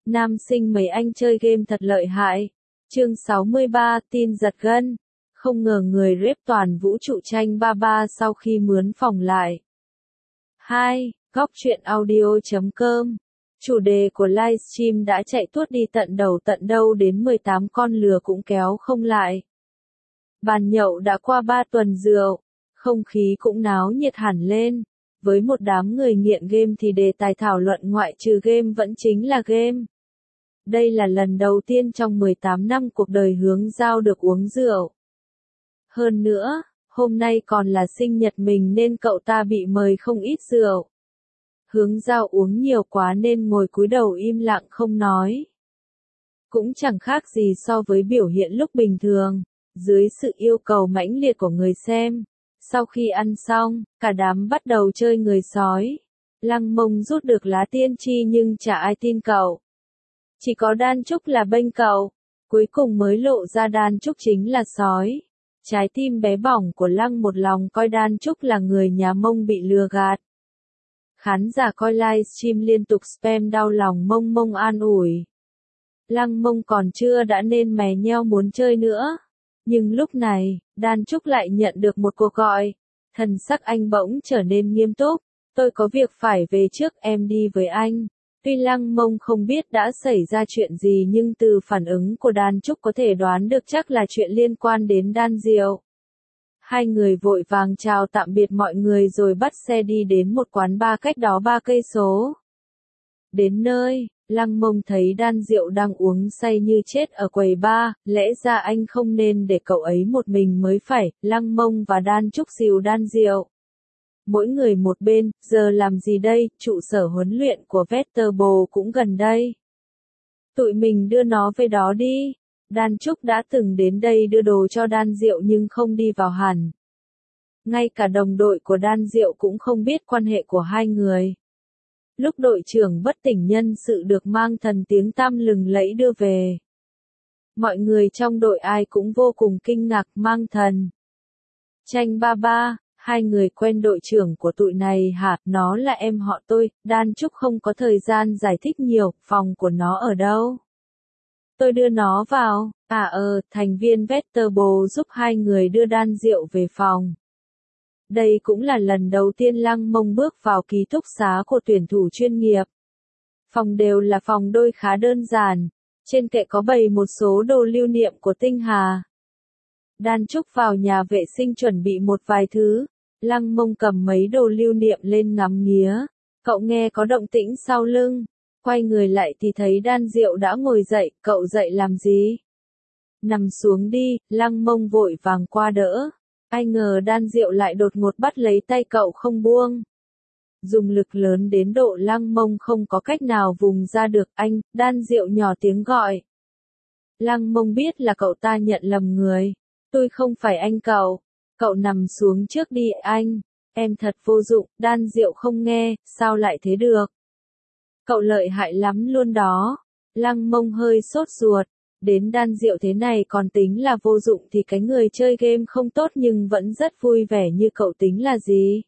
Nam sinh mấy anh chơi game thật lợi hại. Chương 63, tin giật gân. Không ngờ người rep toàn vũ trụ tranh 33 sau khi mướn phòng lại. 2. Góc truyện audio.com. Chủ đề của livestream đã chạy tuốt đi tận đầu tận đâu đến 18 con lừa cũng kéo không lại. Bàn nhậu đã qua 3 tuần rượu, không khí cũng náo nhiệt hẳn lên. Với một đám người nghiện game thì đề tài thảo luận ngoại trừ game vẫn chính là game. Đây là lần đầu tiên trong 18 năm cuộc đời Hướng Giao được uống rượu. Hơn nữa, hôm nay còn là sinh nhật mình nên cậu ta bị mời không ít rượu. Hướng Giao uống nhiều quá nên ngồi cúi đầu im lặng không nói. Cũng chẳng khác gì so với biểu hiện lúc bình thường, dưới sự yêu cầu mãnh liệt của người xem. Sau khi ăn xong, cả đám bắt đầu chơi người sói. Lăng Mông rút được lá tiên tri nhưng chả ai tin cậu. Chỉ có Đan Trúc là bênh cậu. Cuối cùng mới lộ ra Đan Trúc chính là sói. Trái tim bé bỏng của Lăng một lòng coi Đan Trúc là người nhà Mông bị lừa gạt. Khán giả coi livestream liên tục spam đau lòng Mông an ủi. Lăng Mông còn chưa đã nên mè nheo muốn chơi nữa. Nhưng lúc này, Đan Trúc lại nhận được một cuộc gọi. Thần sắc anh bỗng trở nên nghiêm túc. Tôi có việc phải về trước, em đi với anh. Tuy Lăng Mông không biết đã xảy ra chuyện gì nhưng từ phản ứng của Đan Trúc có thể đoán được chắc là chuyện liên quan đến Đan Diệu. Hai người vội vàng chào tạm biệt mọi người rồi bắt xe đi đến một quán bar cách đó 3 cây số. Đến nơi, Lăng Mông thấy Đan Diệu đang uống say như chết ở quầy bar, lẽ ra anh không nên để cậu ấy một mình mới phải. Lăng Mông và Đan Trúc dìu Đan Diệu. Mỗi người một bên, giờ làm gì đây, trụ sở huấn luyện của Vegetable cũng gần đây. Tụi mình đưa nó về đó đi. Đan Trúc đã từng đến đây đưa đồ cho Đan Diệu nhưng không đi vào hẳn. Ngay cả đồng đội của Đan Diệu cũng không biết quan hệ của hai người. Lúc đội trưởng bất tỉnh nhân sự được Mang Thần tiếng tăm lừng lẫy đưa về. Mọi người trong đội ai cũng vô cùng kinh ngạc. Mang Thần. Tranh 33. Hai người quen đội trưởng của tụi này hả? Nó là em họ tôi. Đan Trúc không có thời gian giải thích nhiều. Phòng của nó ở đâu? Tôi đưa nó vào. Thành viên Vegetable giúp hai người đưa Đan Diệu về phòng. Đây cũng là lần đầu tiên Lăng Mông bước vào ký túc xá của tuyển thủ chuyên nghiệp. Phòng đều là phòng đôi khá đơn giản. Trên kệ có bày một số đồ lưu niệm của Tinh Hà. Đan Trúc vào nhà vệ sinh chuẩn bị một vài thứ. Lăng Mông cầm mấy đồ lưu niệm lên ngắm nghía. Cậu nghe có động tĩnh sau lưng. Quay người lại thì thấy Đan Diệu đã ngồi dậy. Cậu dậy làm gì? Nằm xuống đi. Lăng Mông vội vàng qua đỡ. Ai ngờ Đan Diệu lại đột ngột bắt lấy tay cậu không buông. Dùng lực lớn đến độ Lăng Mông không có cách nào vùng ra được. Anh, Đan Diệu nhỏ tiếng gọi. Lăng Mông biết là cậu ta nhận lầm người. Tôi không phải anh cậu. Cậu nằm xuống trước đi anh. Em thật vô dụng. Đan Diệu không nghe, sao lại thế được? Cậu lợi hại lắm luôn đó. Lăng Mông hơi sốt ruột. Đến Đan Diệu thế này còn tính là vô dụng thì cái người chơi game không tốt nhưng vẫn rất vui vẻ như cậu tính là gì?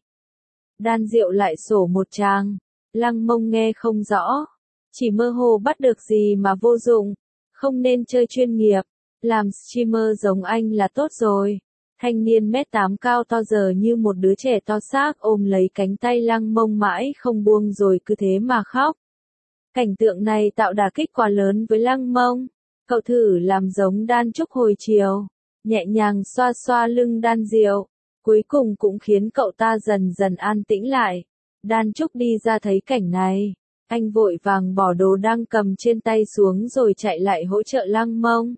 Đan Diệu lại sổ một tràng. Lăng Mông nghe không rõ. Chỉ mơ hồ bắt được gì mà vô dụng. Không nên chơi chuyên nghiệp. Làm streamer giống anh là tốt rồi. Thanh niên mét 8 cao to giờ như một đứa trẻ to xác ôm lấy cánh tay Lăng Mông mãi không buông rồi cứ thế mà khóc. Cảnh tượng này tạo đả kích quá lớn với Lăng Mông. Cậu thử làm giống Đan Trúc hồi chiều. Nhẹ nhàng xoa xoa lưng Đan Diệu. Cuối cùng cũng khiến cậu ta dần dần an tĩnh lại. Đan Trúc đi ra thấy cảnh này. Anh vội vàng bỏ đồ đang cầm trên tay xuống rồi chạy lại hỗ trợ Lăng Mông.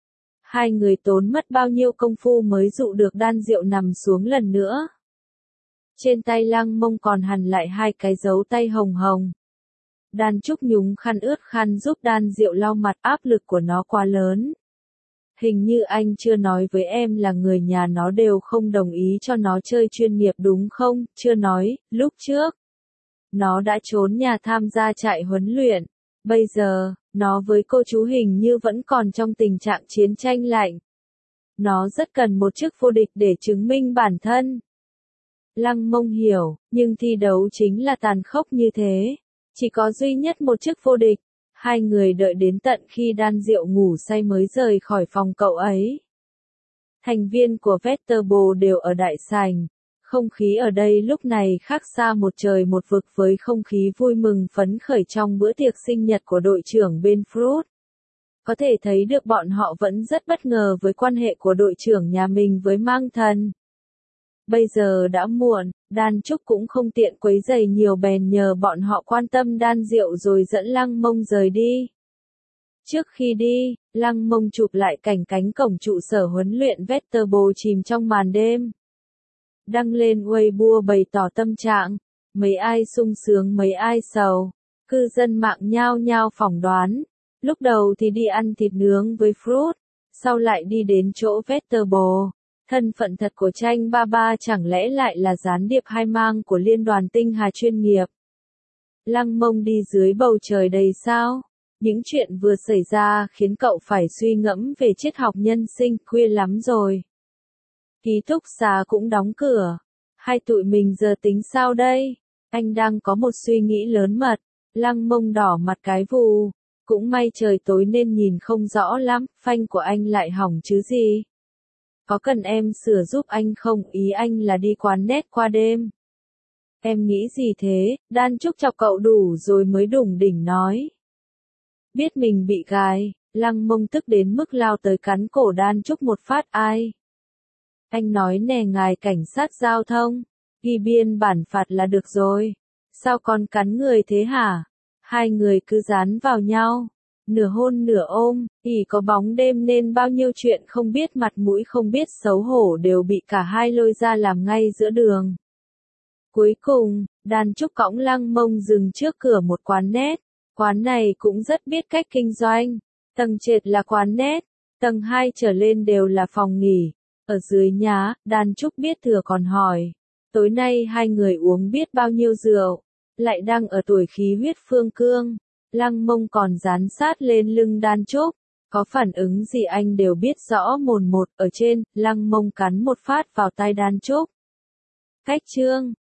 Hai người tốn mất bao nhiêu công phu mới dụ được Đan Diệu nằm xuống lần nữa. Trên tay Lăng Mông còn hằn lại 2 cái dấu tay hồng hồng. Đan Trúc nhúng khăn ướt khăn giúp Đan Diệu lau mặt, áp lực của nó quá lớn. Hình như anh chưa nói với em là người nhà nó đều không đồng ý cho nó chơi chuyên nghiệp đúng không? Chưa nói, lúc trước. Nó đã trốn nhà tham gia trại huấn luyện. Bây giờ, nó với cô chú hình như vẫn còn trong tình trạng chiến tranh lạnh. Nó rất cần một chức vô địch để chứng minh bản thân. Lăng Mông hiểu, nhưng thi đấu chính là tàn khốc như thế. Chỉ có duy nhất một chức vô địch. Hai người đợi đến tận khi Đan Diệu ngủ say mới rời khỏi phòng cậu ấy. Thành viên của Vegetable đều ở đại sảnh. Không khí ở đây lúc này khác xa một trời một vực với không khí vui mừng phấn khởi trong bữa tiệc sinh nhật của đội trưởng bên Fruit. Có thể thấy được bọn họ vẫn rất bất ngờ với quan hệ của đội trưởng nhà mình với Mang Thần. Bây giờ đã muộn, Đan Trúc cũng không tiện quấy rầy nhiều bèn nhờ bọn họ quan tâm Đan Diệu rồi dẫn Lăng Mông rời đi. Trước khi đi, Lăng Mông chụp lại cảnh cánh cổng trụ sở huấn luyện Vegetable chìm trong màn đêm. Đăng lên Weibo bày tỏ tâm trạng, mấy ai sung sướng mấy ai sầu. Cư dân mạng nhao nhao phỏng đoán, lúc đầu thì đi ăn thịt nướng với Fruit, sau lại đi đến chỗ Vegetable. Thân phận thật của Tranh Ba Ba chẳng lẽ lại là gián điệp hai mang của liên đoàn tinh hà chuyên nghiệp. Lăng Mông đi dưới bầu trời đầy sao. Những chuyện vừa xảy ra khiến cậu phải suy ngẫm về triết học nhân sinh, khuya lắm rồi. Ký túc xá cũng đóng cửa. Hai tụi mình giờ tính sao đây? Anh đang có một suy nghĩ lớn mật. Lăng Mông đỏ mặt cái vù. Cũng may trời tối nên nhìn không rõ lắm, phanh của anh lại hỏng chứ gì. Có cần em sửa giúp anh không? Ý anh là đi quán net qua đêm. Em nghĩ gì thế? Đan Trúc chọc cậu đủ rồi mới đủng đỉnh nói. Biết mình bị gài, Lăng Mông tức đến mức lao tới cắn cổ Đan Trúc một phát. Ai? Anh nói nè ngài cảnh sát giao thông, ghi biên bản phạt là được rồi. Sao con cắn người thế hả? Hai người cứ dán vào nhau, nửa hôn nửa ôm, ỉ có bóng đêm nên bao nhiêu chuyện không biết mặt mũi không biết xấu hổ đều bị cả hai lôi ra làm ngay giữa đường. Cuối cùng, Đan Trúc cõng Lăng Mông dừng trước cửa một quán net. Quán này cũng rất biết cách kinh doanh. Tầng trệt là quán net, tầng 2 trở lên đều là phòng nghỉ. Ở dưới nhá, Đan Trúc biết thừa còn hỏi. Tối nay hai người uống biết bao nhiêu rượu. Lại đang ở tuổi khí huyết phương cương. Lăng Mông còn dán sát lên lưng Đan Trúc. Có phản ứng gì anh đều biết rõ mồn một. Ở trên, Lăng Mông cắn một phát vào tai Đan Trúc. Cách chương